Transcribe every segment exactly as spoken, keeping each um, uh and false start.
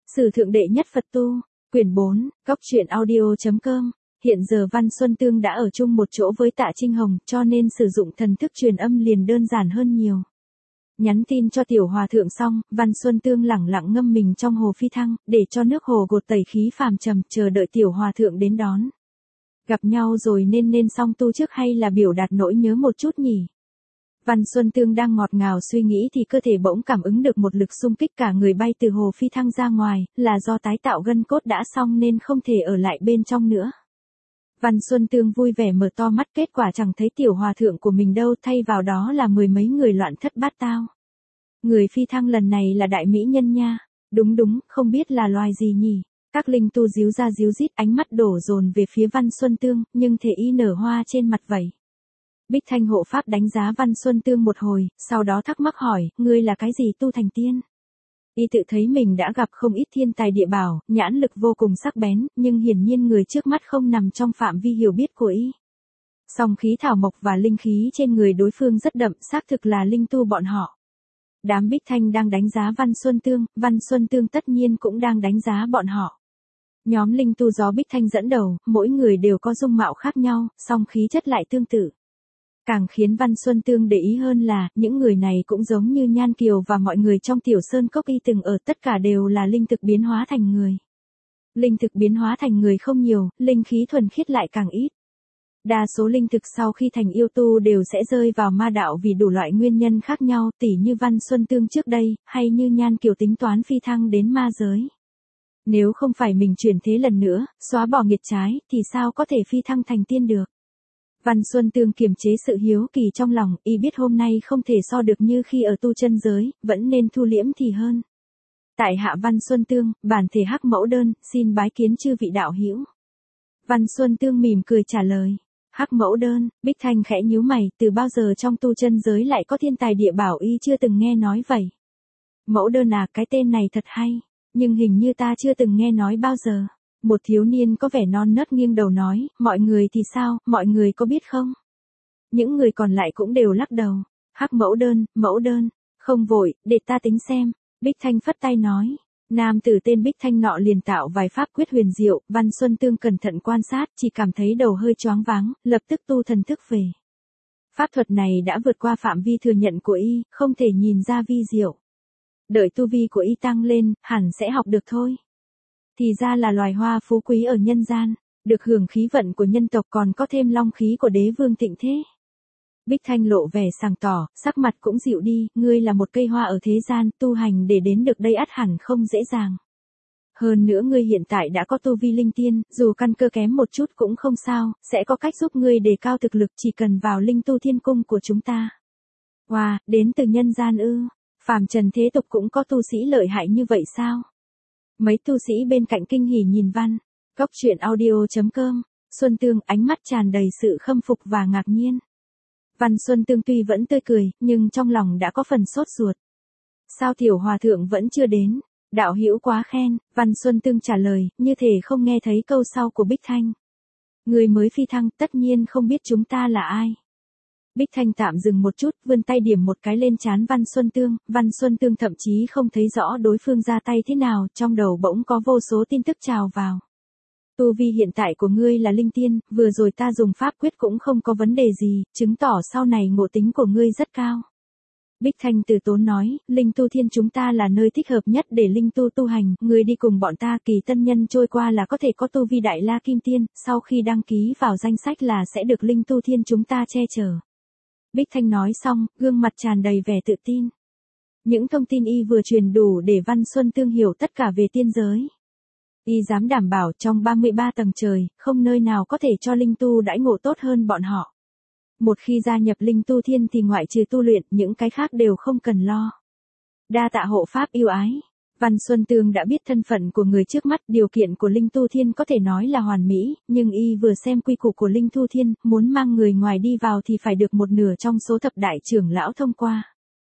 Sử thượng đệ nhất Phật tu, quyển bốn, góc truyện audio.com. Hiện giờ Văn Xuân Tương đã ở chung một chỗ với Tạ Trinh Hồng, cho nên sử dụng thần thức truyền âm liền đơn giản hơn nhiều. Nhắn tin cho tiểu hòa thượng xong, Văn Xuân Tương lẳng lặng ngâm mình trong hồ phi thăng, để cho nước hồ gột tẩy khí phàm trầm, chờ đợi tiểu hòa thượng đến đón. Gặp nhau rồi nên nên song tu trước hay là biểu đạt nỗi nhớ một chút nhỉ? Văn Xuân Tương đang ngọt ngào suy nghĩ thì cơ thể bỗng cảm ứng được một lực xung kích, cả người bay từ hồ phi thăng ra ngoài, là do tái tạo gân cốt đã xong nên không thể ở lại bên trong nữa. Văn Xuân Tương vui vẻ mở to mắt, kết quả chẳng thấy tiểu hòa thượng của mình đâu, thay vào đó là mười mấy người loạn thất bát tao. Người phi thăng lần này là đại mỹ nhân nha. Đúng đúng, không biết là loài gì nhỉ? Các linh tu díu ra díu dít, ánh mắt đổ dồn về phía Văn Xuân Tương, nhưng thể y nở hoa trên mặt vậy. Bích Thanh hộ pháp đánh giá Văn Xuân Tương một hồi, sau đó thắc mắc hỏi, ngươi là cái gì tu thành tiên? Y tự thấy mình đã gặp không ít thiên tài địa bảo, nhãn lực vô cùng sắc bén, nhưng hiển nhiên người trước mắt không nằm trong phạm vi hiểu biết của y. Song khí thảo mộc và linh khí trên người đối phương rất đậm, xác thực là linh tu bọn họ. Đám Bích Thanh đang đánh giá Văn Xuân Tương, Văn Xuân Tương tất nhiên cũng đang đánh giá bọn họ. Nhóm linh tu gió Bích Thanh dẫn đầu, mỗi người đều có dung mạo khác nhau, song khí chất lại tương tự. Càng khiến Văn Xuân Tương để ý hơn là, những người này cũng giống như Nhan Kiều và mọi người trong Tiểu Sơn Cốc y từng ở, tất cả đều là linh thực biến hóa thành người. Linh thực biến hóa thành người không nhiều, linh khí thuần khiết lại càng ít. Đa số linh thực sau khi thành yêu tu đều sẽ rơi vào ma đạo vì đủ loại nguyên nhân khác nhau, tỉ như Văn Xuân Tương trước đây, hay như Nhan Kiều tính toán phi thăng đến ma giới. Nếu không phải mình chuyển thế lần nữa, xóa bỏ nghiệt trái, thì sao có thể phi thăng thành tiên được? Văn Xuân Tương kiềm chế sự hiếu kỳ trong lòng, y biết hôm nay không thể so được như khi ở tu chân giới, vẫn nên thu liễm thì hơn. Tại hạ Văn Xuân Tương, bản thể Hắc Mẫu Đơn, xin bái kiến chư vị đạo hữu. Văn Xuân Tương mỉm cười trả lời. Hắc Mẫu Đơn, Bích Thanh khẽ nhíu mày, từ bao giờ trong tu chân giới lại có thiên tài địa bảo y chưa từng nghe nói vậy. Mẫu Đơn à, cái tên này thật hay, nhưng hình như ta chưa từng nghe nói bao giờ. Một thiếu niên có vẻ non nớt nghiêng đầu nói, mọi người thì sao, mọi người có biết không? Những người còn lại cũng đều lắc đầu. Hắc Mẫu Đơn, Mẫu Đơn, không vội, để ta tính xem. Bích Thanh phất tay nói. Nam tử tên Bích Thanh nọ liền tạo vài pháp quyết huyền diệu, Văn Xuân Tương cẩn thận quan sát, chỉ cảm thấy đầu hơi choáng váng, lập tức tu thần thức về. Pháp thuật này đã vượt qua phạm vi thừa nhận của y, không thể nhìn ra vi diệu. Đợi tu vi của y tăng lên, hẳn sẽ học được thôi. Thì ra là loài hoa phú quý ở nhân gian, được hưởng khí vận của nhân tộc, còn có thêm long khí của đế vương thịnh thế. Bích Thanh lộ vẻ sáng tỏ, sắc mặt cũng dịu đi, ngươi là một cây hoa ở thế gian, tu hành để đến được đây ắt hẳn không dễ dàng. Hơn nữa ngươi hiện tại đã có tu vi linh tiên, dù căn cơ kém một chút cũng không sao, sẽ có cách giúp ngươi đề cao thực lực, chỉ cần vào linh tu thiên cung của chúng ta. Wow, đến từ nhân gian ư, phàm trần thế tục cũng có tu sĩ lợi hại như vậy sao? Mấy tu sĩ bên cạnh kinh hỉ nhìn Văn. Góc truyện audio.com. Xuân Tương, ánh mắt tràn đầy sự khâm phục và ngạc nhiên. Văn Xuân Tương tuy vẫn tươi cười, nhưng trong lòng đã có phần sốt ruột. Sao tiểu hòa thượng vẫn chưa đến? Đạo hữu quá khen. Văn Xuân Tương trả lời, như thể không nghe thấy câu sau của Bích Thanh. Người mới phi thăng, tất nhiên không biết chúng ta là ai. Bích Thanh tạm dừng một chút, vươn tay điểm một cái lên trán Văn Xuân Tương, Văn Xuân Tương thậm chí không thấy rõ đối phương ra tay thế nào, trong đầu bỗng có vô số tin tức trào vào. Tu vi hiện tại của ngươi là linh tiên, vừa rồi ta dùng pháp quyết cũng không có vấn đề gì, chứng tỏ sau này ngộ tính của ngươi rất cao. Bích Thanh từ tốn nói, linh tu thiên chúng ta là nơi thích hợp nhất để linh tu tu hành, ngươi đi cùng bọn ta, kỳ tân nhân trôi qua là có thể có tu vi đại la kim tiên, sau khi đăng ký vào danh sách là sẽ được linh tu thiên chúng ta che chở. Bích Thanh nói xong, gương mặt tràn đầy vẻ tự tin. Những thông tin y vừa truyền đủ để Văn Xuân Tương hiểu tất cả về tiên giới. Y dám đảm bảo trong ba mươi ba tầng trời, không nơi nào có thể cho linh tu đãi ngộ tốt hơn bọn họ. Một khi gia nhập linh tu thiên thì ngoại trừ tu luyện, những cái khác đều không cần lo. Đa tạ hộ pháp yêu ái. Văn Xuân Tương đã biết thân phận của người trước mắt, điều kiện của linh tu thiên có thể nói là hoàn mỹ, nhưng y vừa xem quy củ của linh tu thiên, muốn mang người ngoài đi vào thì phải được một nửa trong số thập đại trưởng lão thông qua.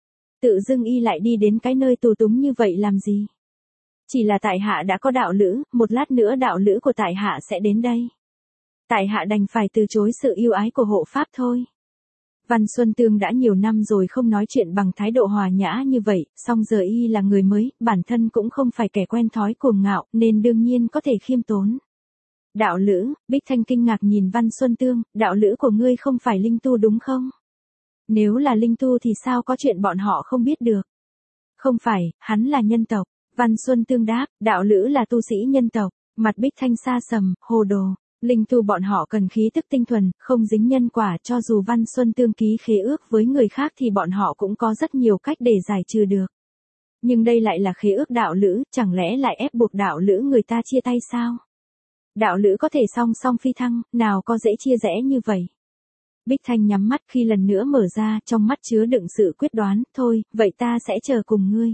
Tự dưng y lại đi đến cái nơi tù túng như vậy làm gì? Chỉ là tại hạ đã có đạo lữ, một lát nữa đạo lữ của tại hạ sẽ đến đây. Tại hạ đành phải từ chối sự yêu ái của hộ pháp thôi. Văn Xuân Tương đã nhiều năm rồi không nói chuyện bằng thái độ hòa nhã như vậy, song giờ y là người mới, bản thân cũng không phải kẻ quen thói cuồng ngạo, nên đương nhiên có thể khiêm tốn. Đạo lữ, Bích Thanh kinh ngạc nhìn Văn Xuân Tương, đạo lữ của ngươi không phải linh tu đúng không? Nếu là linh tu thì sao có chuyện bọn họ không biết được? Không phải, hắn là nhân tộc. Văn Xuân Tương đáp, đạo lữ là tu sĩ nhân tộc. Mặt Bích Thanh xa sầm, hồ đồ. Linh tu bọn họ cần khí tức tinh thuần, không dính nhân quả, cho dù Văn Xuân Tương ký khế ước với người khác thì bọn họ cũng có rất nhiều cách để giải trừ được. Nhưng đây lại là khế ước đạo lữ, chẳng lẽ lại ép buộc đạo lữ người ta chia tay sao? Đạo lữ có thể song song phi thăng, nào có dễ chia rẽ như vậy. Bích Thanh nhắm mắt khi lần nữa mở ra, trong mắt chứa đựng sự quyết đoán, thôi, vậy ta sẽ chờ cùng ngươi.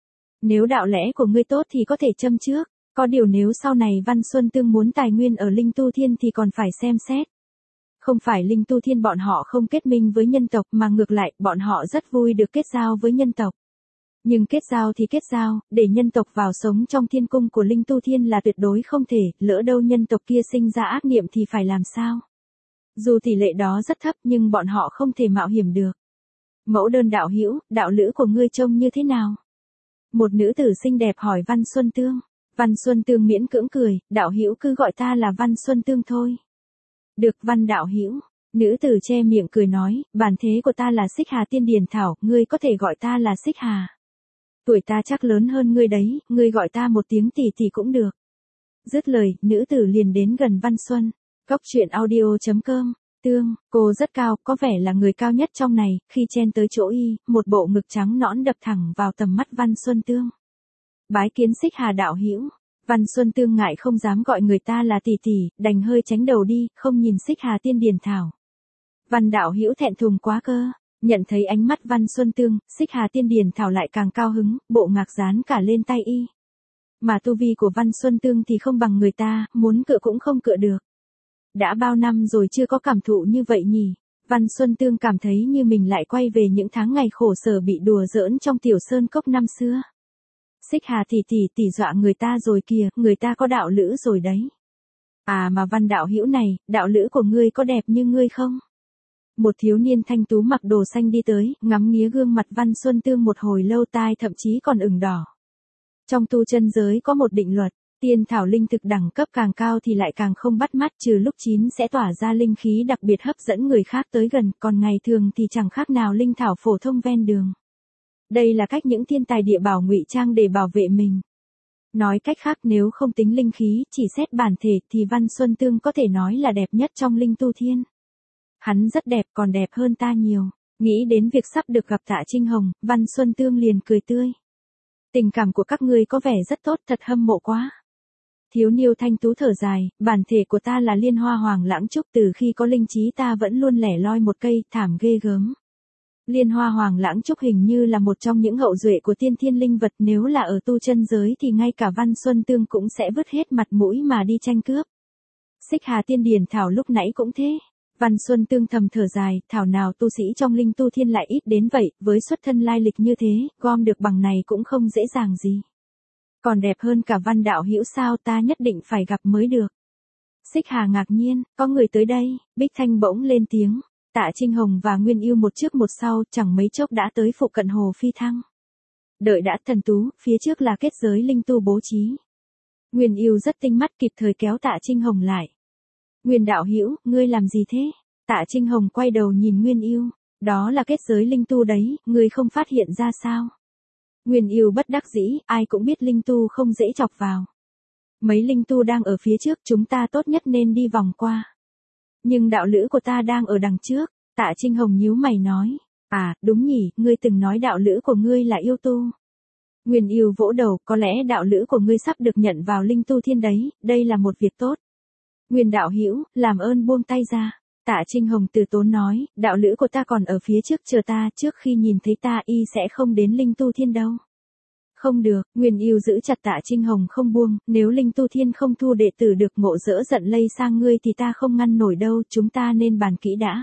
Nếu đạo lẽ của ngươi tốt thì có thể châm trước, có điều nếu sau này Văn Xuân Tương muốn tài nguyên ở Linh Tu Thiên thì còn phải xem xét. Không phải Linh Tu Thiên bọn họ không kết minh với nhân tộc mà ngược lại, bọn họ rất vui được kết giao với nhân tộc. Nhưng kết giao thì kết giao, để nhân tộc vào sống trong thiên cung của Linh Tu Thiên là tuyệt đối không thể, lỡ đâu nhân tộc kia sinh ra ác niệm thì phải làm sao? Dù tỷ lệ đó rất thấp nhưng bọn họ không thể mạo hiểm được. Mẫu đơn đạo hữu, đạo lữ của ngươi trông như thế nào? Một nữ tử xinh đẹp hỏi Văn Xuân Tương. Văn Xuân Tương miễn cưỡng cười, đạo hữu cứ gọi ta là Văn Xuân Tương thôi. Được Văn đạo hữu. Nữ tử che miệng cười nói, bản thế của ta là Xích Hà Tiên Điền Thảo, ngươi có thể gọi ta là Xích Hà. Tuổi ta chắc lớn hơn ngươi đấy, ngươi gọi ta một tiếng tỷ tỷ cũng được. Dứt lời, nữ tử liền đến gần Văn Xuân. Cốc truyện audio chấm com, Tương, cô rất cao, có vẻ là người cao nhất trong này, khi chen tới chỗ y, một bộ ngực trắng nõn đập thẳng vào tầm mắt Văn Xuân Tương. Bái kiến Xích Hà đạo hữu. Văn Xuân Tương ngại không dám gọi người ta là tỷ tỷ, đành hơi tránh đầu đi, không nhìn Xích Hà Tiên Điền Thảo. Văn đạo hữu thẹn thùng quá cơ. Nhận thấy ánh mắt Văn Xuân Tương, Xích Hà Tiên Điền Thảo lại càng cao hứng, bộ ngạc dán cả lên tay y. Mà tu vi của Văn Xuân Tương thì không bằng người ta, muốn cựa cũng không cựa được. Đã bao năm rồi chưa có cảm thụ như vậy nhỉ? Văn Xuân Tương cảm thấy như mình lại quay về những tháng ngày khổ sở bị đùa giỡn trong tiểu sơn cốc năm xưa. Xích Hà tỷ tỷ tỷ dọa người ta rồi kìa, người ta có đạo lữ rồi đấy. À mà Văn đạo hữu này, đạo lữ của ngươi có đẹp như ngươi không? Một thiếu niên thanh tú mặc đồ xanh đi tới, ngắm nghía gương mặt Văn Xuân Tương một hồi lâu tai thậm chí còn ửng đỏ. Trong tu chân giới có một định luật, tiên thảo linh thực đẳng cấp càng cao thì lại càng không bắt mắt, trừ lúc chín sẽ tỏa ra linh khí đặc biệt hấp dẫn người khác tới gần, còn ngày thường thì chẳng khác nào linh thảo phổ thông ven đường. Đây là cách những thiên tài địa bảo ngụy trang để bảo vệ mình. Nói cách khác, nếu không tính linh khí, chỉ xét bản thể thì Văn Xuân Tương có thể nói là đẹp nhất trong Linh Tu Thiên. Hắn rất đẹp, còn đẹp hơn ta nhiều. Nghĩ đến việc sắp được gặp Tạ Trinh Hồng, Văn Xuân Tương liền cười tươi. Tình cảm của các ngươi có vẻ rất tốt, thật hâm mộ quá. Thiếu niêu thanh tú thở dài, bản thể của ta là Liên Hoa Hoàng Lãng Trúc, từ khi có linh trí ta vẫn luôn lẻ loi một cây, thảm ghê gớm. Liên Hoa Hoàng Lãng Trúc hình như là một trong những hậu duệ của tiên thiên linh vật, nếu là ở tu chân giới thì ngay cả Văn Xuân Tương cũng sẽ vứt hết mặt mũi mà đi tranh cướp. Xích Hà Tiên Điền Thảo lúc nãy cũng thế. Văn Xuân Tương thầm thở dài, thảo nào tu sĩ trong Linh Tu Thiên lại ít đến vậy, với xuất thân lai lịch như thế, gom được bằng này cũng không dễ dàng gì. Còn đẹp hơn cả Văn đạo hữu sao, ta nhất định phải gặp mới được. Xích Hà ngạc nhiên, có người tới đây. Bích Thanh bỗng lên tiếng. Tạ Trinh Hồng và Nguyên Yêu một trước một sau, chẳng mấy chốc đã tới phụ cận hồ phi thăng. Đợi đã thần tú, phía trước là kết giới linh tu bố trí. Nguyên Yêu rất tinh mắt, kịp thời kéo Tạ Trinh Hồng lại. Nguyên đạo hữu, ngươi làm gì thế? Tạ Trinh Hồng quay đầu nhìn Nguyên Yêu. Đó là kết giới linh tu đấy, ngươi không phát hiện ra sao? Nguyên Yêu bất đắc dĩ, ai cũng biết linh tu không dễ chọc vào. Mấy linh tu đang ở phía trước, chúng ta tốt nhất nên đi vòng qua. Nhưng đạo lữ của ta đang ở đằng trước. Tạ Trinh Hồng nhíu mày nói. À, đúng nhỉ, ngươi từng nói đạo lữ của ngươi là yêu tu. Nguyên Yêu vỗ đầu, có lẽ đạo lữ của ngươi sắp được nhận vào Linh Tu Thiên đấy, đây là một việc tốt. Nguyên đạo hữu, làm ơn buông tay ra. Tạ Trinh Hồng từ tốn nói, đạo lữ của ta còn ở phía trước chờ ta, trước khi nhìn thấy ta y sẽ không đến Linh Tu Thiên đâu. Không được, Nguyên Yêu giữ chặt Tạ Trinh Hồng không buông, nếu Linh Tu Thiên không thu đệ tử được ngộ dỡ giận lây sang ngươi thì ta không ngăn nổi đâu, chúng ta nên bàn kỹ đã.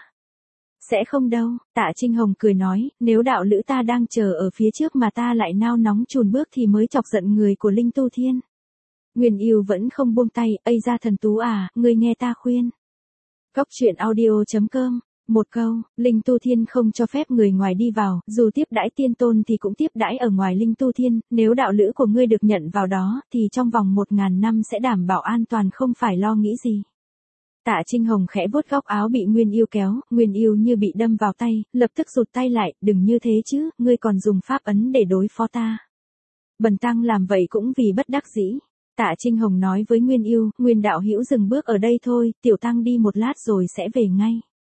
Sẽ không đâu, Tạ Trinh Hồng cười nói, nếu đạo lữ ta đang chờ ở phía trước mà ta lại nao nóng chùn bước thì mới chọc giận người của Linh Tu Thiên. Nguyên Yêu vẫn không buông tay, ây ra thần tú à, ngươi nghe ta khuyên. Cốc truyện audio chấm com Một câu, Linh Tu Thiên không cho phép người ngoài đi vào, dù tiếp đãi tiên tôn thì cũng tiếp đãi ở ngoài Linh Tu Thiên, nếu đạo lữ của ngươi được nhận vào đó, thì trong vòng một ngàn năm sẽ đảm bảo an toàn không phải lo nghĩ gì. Tạ Trinh Hồng khẽ vuốt góc áo bị Nguyên Yêu kéo, Nguyên Yêu như bị đâm vào tay, lập tức rụt tay lại, đừng như thế chứ, ngươi còn dùng pháp ấn để đối phó ta. Bần tăng làm vậy cũng vì bất đắc dĩ. Tạ Trinh Hồng nói với Nguyên Yêu, Nguyên đạo hữu dừng bước ở đây thôi, tiểu tăng đi một lát rồi sẽ về ngay.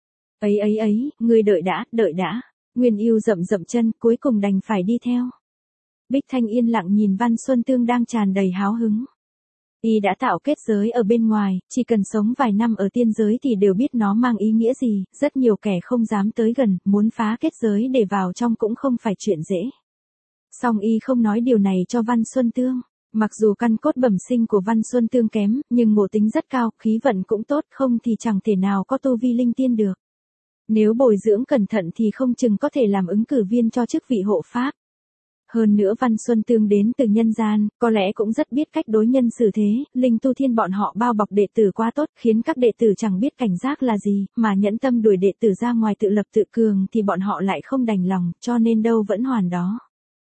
Ấy ấy ấy, ngươi đợi đã, đợi đã. Nguyên Yêu rậm rậm chân, cuối cùng đành phải đi theo. Bích Thanh yên lặng nhìn Văn Xuân Tương đang tràn đầy háo hứng. Y đã tạo kết giới ở bên ngoài, chỉ cần sống vài năm ở tiên giới thì đều biết nó mang ý nghĩa gì, rất nhiều kẻ không dám tới gần, muốn phá kết giới để vào trong cũng không phải chuyện dễ. Song Y không nói điều này cho Văn Xuân Tương. Mặc dù căn cốt bẩm sinh của Văn Xuân Tương kém, nhưng ngộ tính rất cao, khí vận cũng tốt, không thì chẳng thể nào có tu vi linh tiên được. Nếu bồi dưỡng cẩn thận thì không chừng có thể làm ứng cử viên cho chức vị hộ pháp. Hơn nữa Văn Xuân Tương đến từ nhân gian, có lẽ cũng rất biết cách đối nhân xử thế, Linh Tu Thiên bọn họ bao bọc đệ tử quá tốt, khiến các đệ tử chẳng biết cảnh giác là gì, mà nhẫn tâm đuổi đệ tử ra ngoài tự lập tự cường thì bọn họ lại không đành lòng, cho nên đâu vẫn hoàn đó.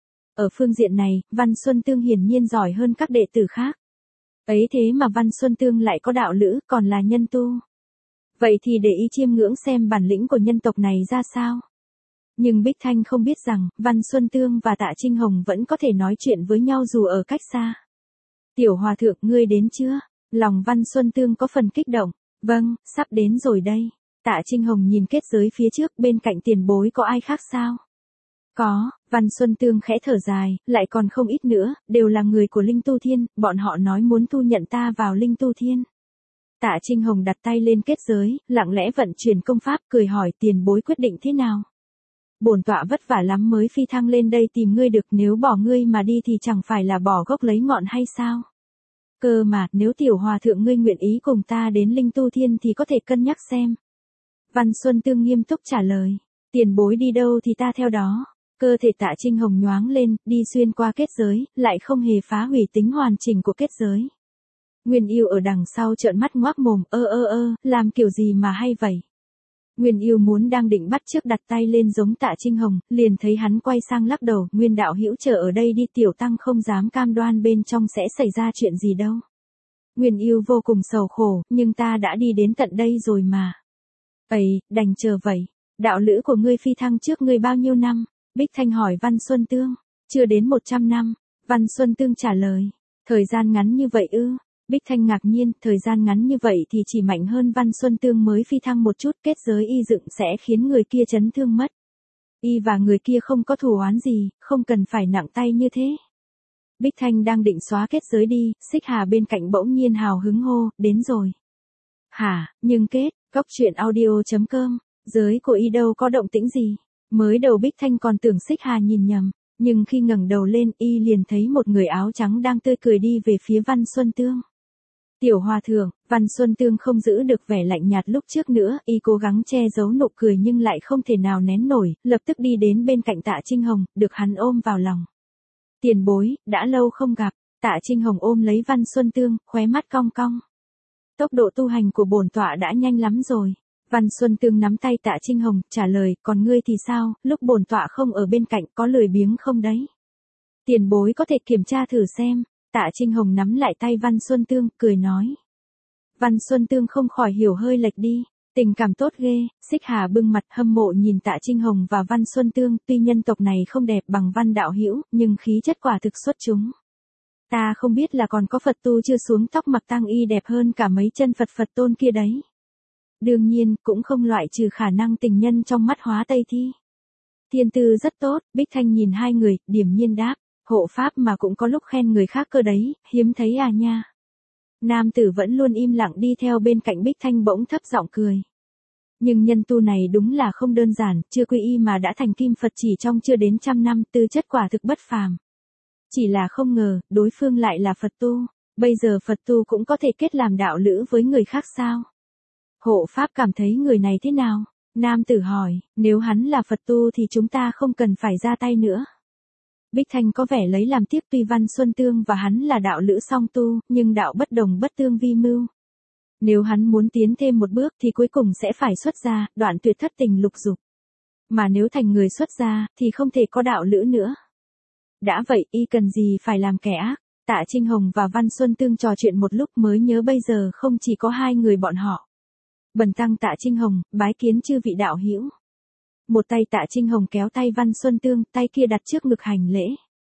Ở phương diện này, Văn Xuân Tương hiển nhiên giỏi hơn các đệ tử khác. Ấy thế mà Văn Xuân Tương lại có đạo lữ, còn là nhân tu. Vậy thì để Y chiêm ngưỡng xem bản lĩnh của nhân tộc này ra sao. Nhưng Bích Thanh không biết rằng, Văn Xuân Tương và Tạ Trinh Hồng vẫn có thể nói chuyện với nhau dù ở cách xa. Tiểu hòa thượng, ngươi đến chưa? Lòng Văn Xuân Tương có phần kích động. Vâng, sắp đến rồi đây. Tạ Trinh Hồng nhìn kết giới phía trước, bên cạnh tiền bối có ai khác sao? Có, Văn Xuân Tương khẽ thở dài, lại còn không ít nữa, đều là người của Linh Tu Thiên, bọn họ nói muốn thu nhận ta vào Linh Tu Thiên. Tạ Trinh Hồng đặt tay lên kết giới, lặng lẽ vận chuyển công pháp, cười hỏi tiền bối quyết định thế nào? Bổn tọa vất vả lắm mới phi thăng lên đây tìm ngươi được, nếu bỏ ngươi mà đi thì chẳng phải là bỏ gốc lấy ngọn hay sao? Cơ mà, nếu tiểu hòa thượng ngươi nguyện ý cùng ta đến Linh Tu Thiên thì có thể cân nhắc xem. Văn Xuân Tương nghiêm túc trả lời, tiền bối đi đâu thì ta theo đó. Cơ thể Tạ Trinh Hồng nhoáng lên, đi xuyên qua kết giới, lại không hề phá hủy tính hoàn chỉnh của kết giới. Nguyên Yêu ở đằng sau trợn mắt ngoác mồm, ơ ơ ơ, làm kiểu gì mà hay vậy? Nguyên Yêu muốn đang định bắt trước đặt tay lên giống Tạ Trinh Hồng, liền thấy hắn quay sang lắc đầu, Nguyên đạo hữu chờ ở đây đi, tiểu tăng không dám cam đoan bên trong sẽ xảy ra chuyện gì đâu. Nguyên Yêu vô cùng sầu khổ, nhưng ta đã đi đến tận đây rồi mà. Ấy, đành chờ vậy. Đạo lữ của ngươi phi thăng trước ngươi bao nhiêu năm? Bích Thanh hỏi Văn Xuân Tương. Chưa đến một trăm năm. Văn Xuân Tương trả lời. Thời gian ngắn như vậy ư? Bích Thanh ngạc nhiên, thời gian ngắn như vậy thì chỉ mạnh hơn Văn Xuân Tương mới phi thăng một chút, kết giới y dựng sẽ khiến người kia chấn thương mất. Y và người kia không có thù oán gì, không cần phải nặng tay như thế. Bích Thanh đang định xóa kết giới đi, Xích Hà bên cạnh bỗng nhiên hào hứng hô, đến rồi. Hả, nhưng kết, góc truyện audio chấm com, giới của Y đâu có động tĩnh gì. Mới đầu Bích Thanh còn tưởng Xích Hà nhìn nhầm, nhưng khi ngẩng đầu lên Y liền thấy một người áo trắng đang tươi cười đi về phía Văn Xuân Tương. Tiểu hòa thượng, Văn Xuân Tương không giữ được vẻ lạnh nhạt lúc trước nữa, Y cố gắng che giấu nụ cười nhưng lại không thể nào nén nổi, lập tức đi đến bên cạnh Tạ Trinh Hồng, được hắn ôm vào lòng. Tiền bối, đã lâu không gặp. Tạ Trinh Hồng ôm lấy Văn Xuân Tương, khóe mắt cong cong. Tốc độ tu hành của bổn tọa đã nhanh lắm rồi. Văn Xuân Tương nắm tay Tạ Trinh Hồng, trả lời, còn ngươi thì sao, lúc bổn tọa không ở bên cạnh có lười biếng không đấy? Tiền bối có thể kiểm tra thử xem. Tạ Trinh Hồng nắm lại tay Văn Xuân Tương, cười nói. Văn Xuân Tương không khỏi hiểu hơi lệch đi. Tình cảm tốt ghê, Xích Hà bưng mặt hâm mộ nhìn Tạ Trinh Hồng và Văn Xuân Tương, tuy nhân tộc này không đẹp bằng Văn đạo hữu, nhưng khí chất quả thực xuất chúng. Ta không biết là còn có Phật tu chưa xuống tóc mặc tang y đẹp hơn cả mấy chân Phật Phật tôn kia đấy. Đương nhiên, cũng không loại trừ khả năng tình nhân trong mắt Hóa Tây Thi. Thiên tư rất tốt, Bích Thanh nhìn hai người, điềm nhiên đáp, hộ pháp mà cũng có lúc khen người khác cơ đấy, hiếm thấy à nha. Nam tử vẫn luôn im lặng đi theo bên cạnh Bích Thanh bỗng thấp giọng cười. Nhưng nhân tu này đúng là không đơn giản, chưa quy y mà đã thành kim Phật chỉ trong chưa đến trăm năm, tư chất quả thực bất phàm. Chỉ là không ngờ, đối phương lại là Phật tu, bây giờ Phật tu cũng có thể kết làm đạo lữ với người khác sao? Hộ pháp cảm thấy người này thế nào? Nam tử hỏi, nếu hắn là Phật tu thì chúng ta không cần phải ra tay nữa. Bích Thanh có vẻ lấy làm tiếc, tuy Văn Xuân Tương và hắn là đạo lữ song tu, nhưng đạo bất đồng bất tương vi mưu. Nếu hắn muốn tiến thêm một bước thì cuối cùng sẽ phải xuất gia, đoạn tuyệt thất tình lục dục. Mà nếu thành người xuất gia, thì không thể có đạo lữ nữa. Đã vậy, y cần gì phải làm kẻ ác. Tạ Trinh Hồng và Văn Xuân Tương trò chuyện một lúc mới nhớ bây giờ không chỉ có hai người bọn họ. Bần tăng Tạ Trinh Hồng, bái kiến chư vị đạo hữu. Một tay Tạ Trinh Hồng kéo tay Văn Xuân Tương, tay kia đặt trước ngực hành lễ.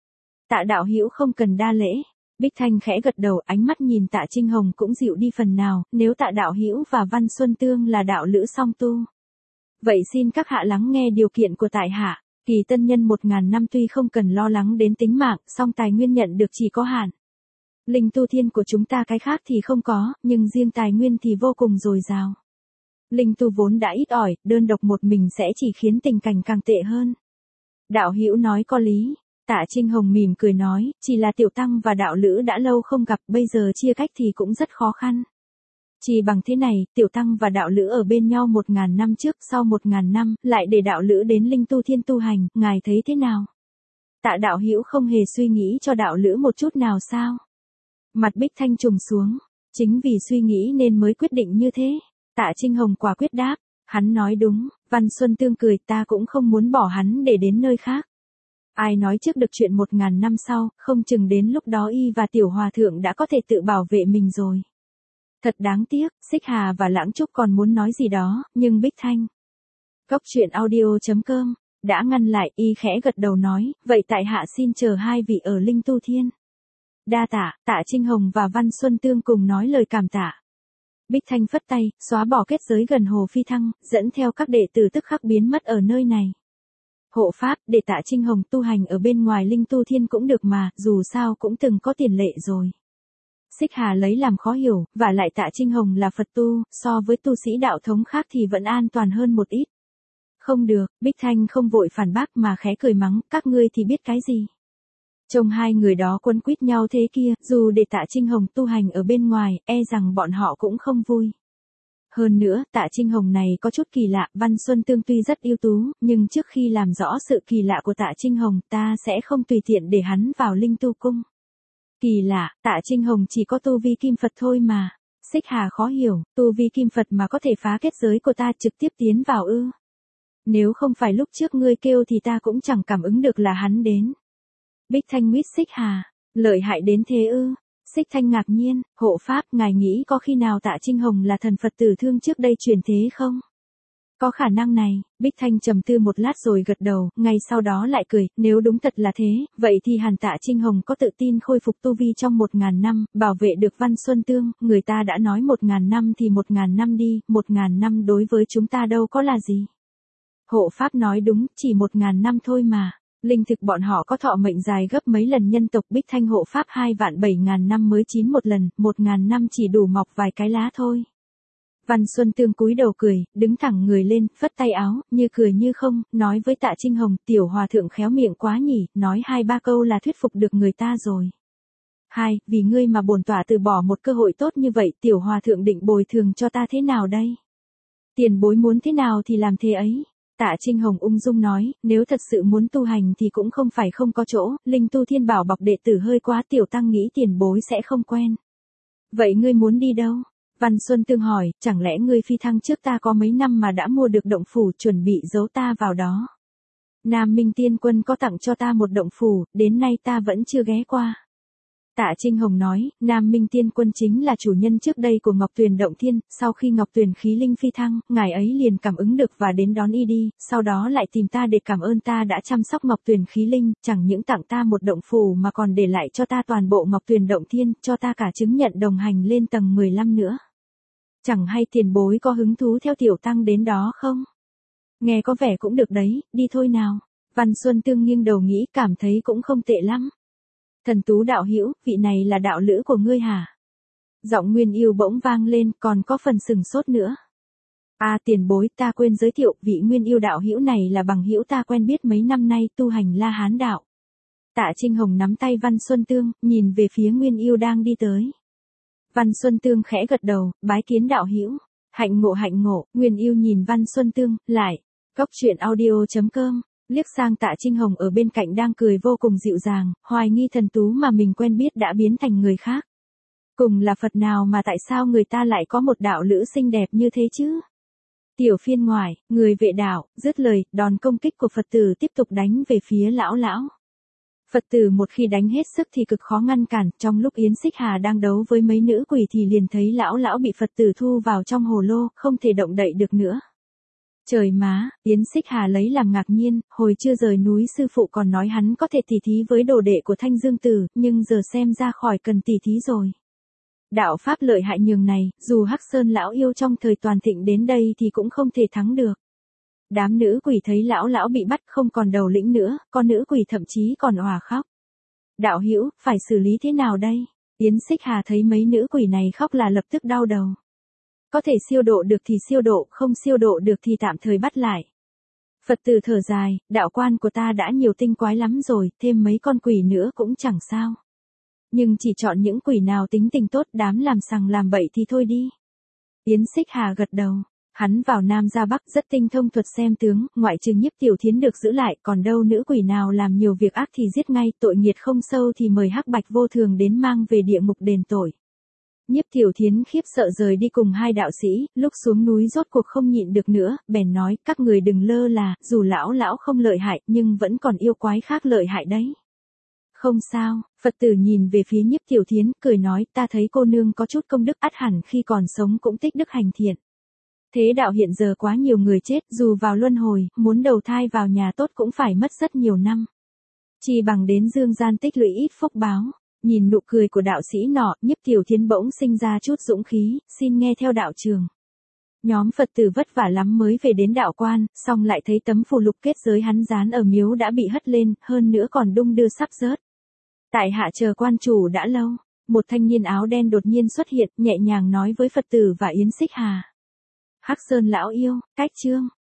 Tạ đạo hữu không cần đa lễ. Bích Thanh khẽ gật đầu, ánh mắt nhìn Tạ Trinh Hồng cũng dịu đi phần nào, nếu Tạ đạo hữu và Văn Xuân Tương là đạo lữ song tu. Vậy xin các hạ lắng nghe điều kiện của tại hạ. Kỳ tân nhân một ngàn năm tuy không cần lo lắng đến tính mạng, song tài nguyên nhận được chỉ có hạn. Linh tu thiên của chúng ta cái khác thì không có, nhưng riêng tài nguyên thì vô cùng dồi dào. Linh tu vốn đã ít ỏi, đơn độc một mình sẽ chỉ khiến tình cảnh càng tệ hơn. Đạo hữu nói có lý. Tạ Trinh Hồng mỉm cười nói, chỉ là tiểu tăng và đạo lữ đã lâu không gặp, bây giờ chia cách thì cũng rất khó khăn. Chỉ bằng thế này, tiểu tăng và đạo lữ ở bên nhau một ngàn năm trước, sau một ngàn năm, lại để đạo lữ đến linh tu thiên tu hành, ngài thấy thế nào? Tạ đạo hữu không hề suy nghĩ cho đạo lữ một chút nào sao? Mặt Bích Thanh trùng xuống, chính vì suy nghĩ nên mới quyết định như thế. Tạ Trinh Hồng quả quyết đáp, hắn nói đúng. Văn Xuân Tương cười, ta cũng không muốn bỏ hắn để đến nơi khác. Ai nói trước được chuyện một ngàn năm sau, không chừng đến lúc đó y và tiểu hòa thượng đã có thể tự bảo vệ mình rồi. Thật đáng tiếc, Xích Hà và Lãng Trúc còn muốn nói gì đó, nhưng Bích Thanh. Cốc truyện audio chấm com đã ngăn lại, y khẽ gật đầu nói, vậy tại hạ xin chờ hai vị ở Linh Tu Thiên. Đa tạ. Tạ Trinh Hồng và Văn Xuân Tương cùng nói lời cảm tạ. Bích Thanh phất tay, xóa bỏ kết giới gần hồ Phi Thăng, dẫn theo các đệ tử tức khắc biến mất ở nơi này. Hộ pháp, để Tạ Trinh Hồng tu hành ở bên ngoài Linh Tu Thiên cũng được mà, dù sao cũng từng có tiền lệ rồi. Xích Hà lấy làm khó hiểu, và lại Tạ Trinh Hồng là Phật tu, so với tu sĩ đạo thống khác thì vẫn an toàn hơn một ít. Không được, Bích Thanh không vội phản bác mà khẽ cười mắng, các ngươi thì biết cái gì. Trông hai người đó quấn quýt nhau thế kia, dù để Tạ Trinh Hồng tu hành ở bên ngoài, e rằng bọn họ cũng không vui. Hơn nữa, Tạ Trinh Hồng này có chút kỳ lạ, Văn Xuân Tương tuy rất ưu tú, nhưng trước khi làm rõ sự kỳ lạ của Tạ Trinh Hồng, ta sẽ không tùy tiện để hắn vào Linh Tu Cung. Kỳ lạ, Tạ Trinh Hồng chỉ có tu vi kim Phật thôi mà. Xích Hà khó hiểu, tu vi kim Phật mà có thể phá kết giới của ta trực tiếp tiến vào ư. Nếu không phải lúc trước ngươi kêu thì ta cũng chẳng cảm ứng được là hắn đến. Bích Thanh nguyết Xích Hà, lợi hại đến thế ư. Xích Thanh ngạc nhiên, hộ pháp, ngài nghĩ có khi nào Tạ Trinh Hồng là thần Phật tử thương trước đây truyền thế không? Có khả năng này. Bích Thanh trầm tư một lát rồi gật đầu, ngay sau đó lại cười, nếu đúng thật là thế, vậy thì hẳn Tạ Trinh Hồng có tự tin khôi phục tu vi trong một ngàn năm, bảo vệ được Văn Xuân Tương, người ta đã nói một ngàn năm thì một ngàn năm đi, một ngàn năm đối với chúng ta đâu có là gì. Hộ pháp nói đúng, chỉ một ngàn năm thôi mà. Linh thực bọn họ có thọ mệnh dài gấp mấy lần nhân tộc Bích Thanh hộ pháp hai vạn bảy ngàn năm mới chín một lần, một ngàn năm chỉ đủ mọc vài cái lá thôi. Văn Xuân Tương cúi đầu cười, đứng thẳng người lên, phất tay áo, như cười như không, nói với Tạ Trinh Hồng, tiểu hòa thượng khéo miệng quá nhỉ, nói hai ba câu là thuyết phục được người ta rồi. Hai, vì ngươi mà bổn tọa từ bỏ một cơ hội tốt như vậy, tiểu hòa thượng định bồi thường cho ta thế nào đây? Tiền bối muốn thế nào thì làm thế ấy. Tạ Trinh Hồng ung dung nói, nếu thật sự muốn tu hành thì cũng không phải không có chỗ, Linh Tu Thiên bảo bọc đệ tử hơi quá, tiểu tăng nghĩ tiền bối sẽ không quen. Vậy ngươi muốn đi đâu? Văn Xuân Tương hỏi, chẳng lẽ ngươi phi thăng trước ta có mấy năm mà đã mua được động phủ chuẩn bị giấu ta vào đó? Nam Minh Tiên Quân có tặng cho ta một động phủ, đến nay ta vẫn chưa ghé qua. Tạ Trinh Hồng nói, Nam Minh Tiên Quân chính là chủ nhân trước đây của Ngọc Tuyền Động Thiên, sau khi Ngọc Tuyền khí linh phi thăng, ngài ấy liền cảm ứng được và đến đón y đi, sau đó lại tìm ta để cảm ơn ta đã chăm sóc Ngọc Tuyền khí linh, chẳng những tặng ta một động phủ mà còn để lại cho ta toàn bộ Ngọc Tuyền Động Thiên, cho ta cả chứng nhận đồng hành lên tầng mười lăm nữa. Chẳng hay tiền bối có hứng thú theo tiểu tăng đến đó không? Nghe có vẻ cũng được đấy, đi thôi nào. Văn Xuân Tương nghiêng đầu nghĩ, cảm thấy cũng không tệ lắm. Thần Tú đạo hữu, vị này là đạo lữ của ngươi hả? Giọng Nguyên Yêu bỗng vang lên, còn có phần sừng sốt nữa. À tiền bối, ta quên giới thiệu, vị Nguyên Yêu đạo hữu này là bằng hữu ta quen biết mấy năm nay tu hành La Hán đạo. Tạ Trinh Hồng nắm tay Văn Xuân Tương, nhìn về phía Nguyên Yêu đang đi tới. Văn Xuân Tương khẽ gật đầu, bái kiến đạo hữu. Hạnh ngộ hạnh ngộ. Nguyên Yêu nhìn Văn Xuân Tương, lại. Cốc truyện audio chấm com liếc sang Tạ Trinh Hồng ở bên cạnh đang cười vô cùng dịu dàng, hoài nghi thần tú mà mình quen biết đã biến thành người khác. Cùng là Phật nào mà tại sao người ta lại có một đạo lữ xinh đẹp như thế chứ? Tiểu phiên ngoại, người vệ đạo, dứt lời, đòn công kích của Phật tử tiếp tục đánh về phía lão lão. Phật tử một khi đánh hết sức thì cực khó ngăn cản, trong lúc Yến Xích Hà đang đấu với mấy nữ quỷ thì liền thấy lão lão bị Phật tử thu vào trong hồ lô, không thể động đậy được nữa. Trời má, Yến Xích Hà lấy làm ngạc nhiên, hồi chưa rời núi sư phụ còn nói hắn có thể tỉ thí với đồ đệ của Thanh Dương Tử, nhưng giờ xem ra khỏi cần tỉ thí rồi. Đạo pháp lợi hại nhường này, dù Hắc Sơn lão yêu trong thời toàn thịnh đến đây thì cũng không thể thắng được. Đám nữ quỷ thấy lão lão bị bắt không còn đầu lĩnh nữa, con nữ quỷ thậm chí còn òa khóc. Đạo hữu, phải xử lý thế nào đây? Yến Xích Hà thấy mấy nữ quỷ này khóc là lập tức đau đầu. Có thể siêu độ được thì siêu độ, không siêu độ được thì tạm thời bắt lại. Phật tử thở dài, đạo quan của ta đã nhiều tinh quái lắm rồi, thêm mấy con quỷ nữa cũng chẳng sao. Nhưng chỉ chọn những quỷ nào tính tình tốt, đám làm sằng làm bậy thì thôi đi. Yến Xích Hà gật đầu. Hắn vào Nam ra Bắc rất tinh thông thuật xem tướng, ngoại trừ Nhiếp Tiểu Thiến được giữ lại, còn đâu nữ quỷ nào làm nhiều việc ác thì giết ngay, tội nghiệt không sâu thì mời Hắc Bạch Vô Thường đến mang về địa ngục đền tội. Nhiếp Tiểu Thiến khiếp sợ rời đi cùng hai đạo sĩ, lúc xuống núi rốt cuộc không nhịn được nữa, bèn nói, các người đừng lơ là, dù lão lão không lợi hại, nhưng vẫn còn yêu quái khác lợi hại đấy. Không sao, Phật tử nhìn về phía Nhiếp Tiểu Thiến, cười nói, ta thấy cô nương có chút công đức ắt hẳn khi còn sống cũng tích đức hành thiện. Thế đạo hiện giờ quá nhiều người chết, dù vào luân hồi, muốn đầu thai vào nhà tốt cũng phải mất rất nhiều năm. Chỉ bằng đến dương gian tích lũy ít phúc báo. Nhìn nụ cười của đạo sĩ nọ, Nhiếp Tiểu Thiến bỗng sinh ra chút dũng khí, xin nghe theo đạo trường. Nhóm Phật tử vất vả lắm mới về đến đạo quan, xong lại thấy tấm phù lục kết giới hắn dán ở miếu đã bị hất lên, hơn nữa còn đung đưa sắp rớt. Tại hạ chờ quan chủ đã lâu, một thanh niên áo đen đột nhiên xuất hiện, nhẹ nhàng nói với Phật tử và Yến Xích Hà. Hắc Sơn lão yêu, cách chương.